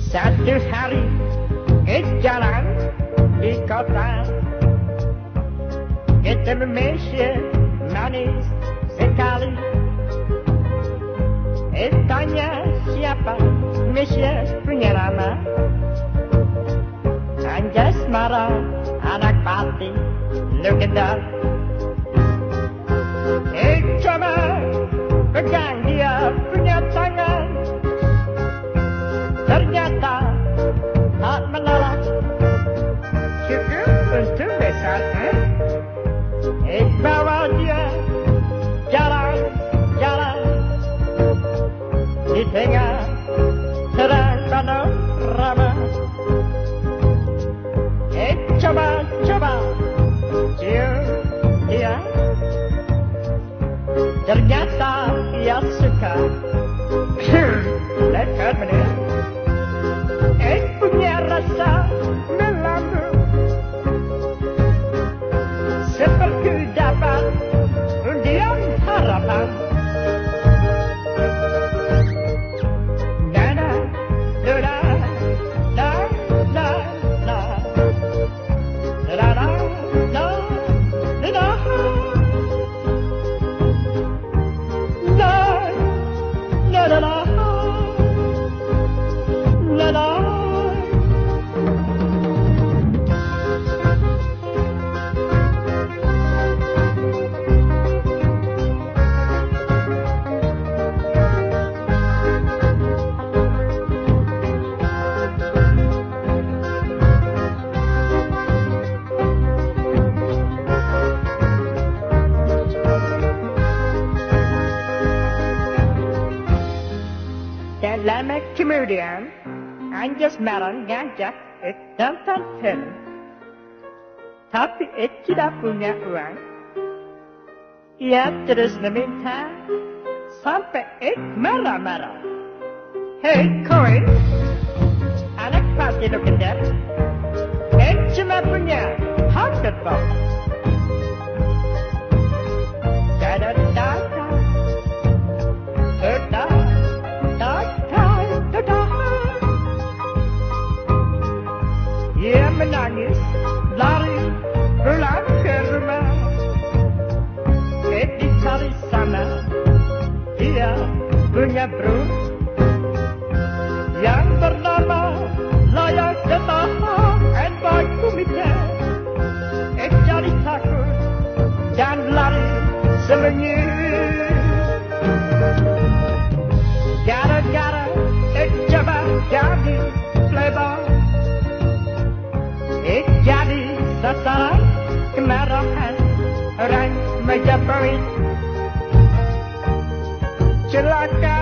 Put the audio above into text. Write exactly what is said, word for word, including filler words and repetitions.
Satu hari ke jalan di kota, ketemu Mesya manis sekali. Eh tanya siapa Mesya punya nama, Anjas marah anak pati legendar. Eh coba pegang dia punya tangan, ternyata tak menolak. Cukup untuk besar, eh? Eh bawa dia jalan-jalan di tengah terang panorama. Eh coba-coba cium dia, ternyata dia suka. Lekat menit. Eh punya rasa melambung, seperti dapat undian harapan. Nana, dada, da, da, da, da, da, da, da, da, la, la, la, la. Dan lama kemudian Anjas marah ngajak Ek nonton film, tapi Ek tidak punya uang. Ia terus meminta sampai Ek marah-marah. Hei koin, anak pati legendar, Ek cuma punya hundred bob. Da-da-da-da, da-da. Ia menangis, lari pulang ke rumah. Eh dicari sana, dia punya bro yang bernama Layak Detaha and Boy Kumite. Eh jadi takut dan lari sembunyi. Gara-gara eh coba jadi playboy, eh jadi sasaran kemarahan orang Majapahit. Celaka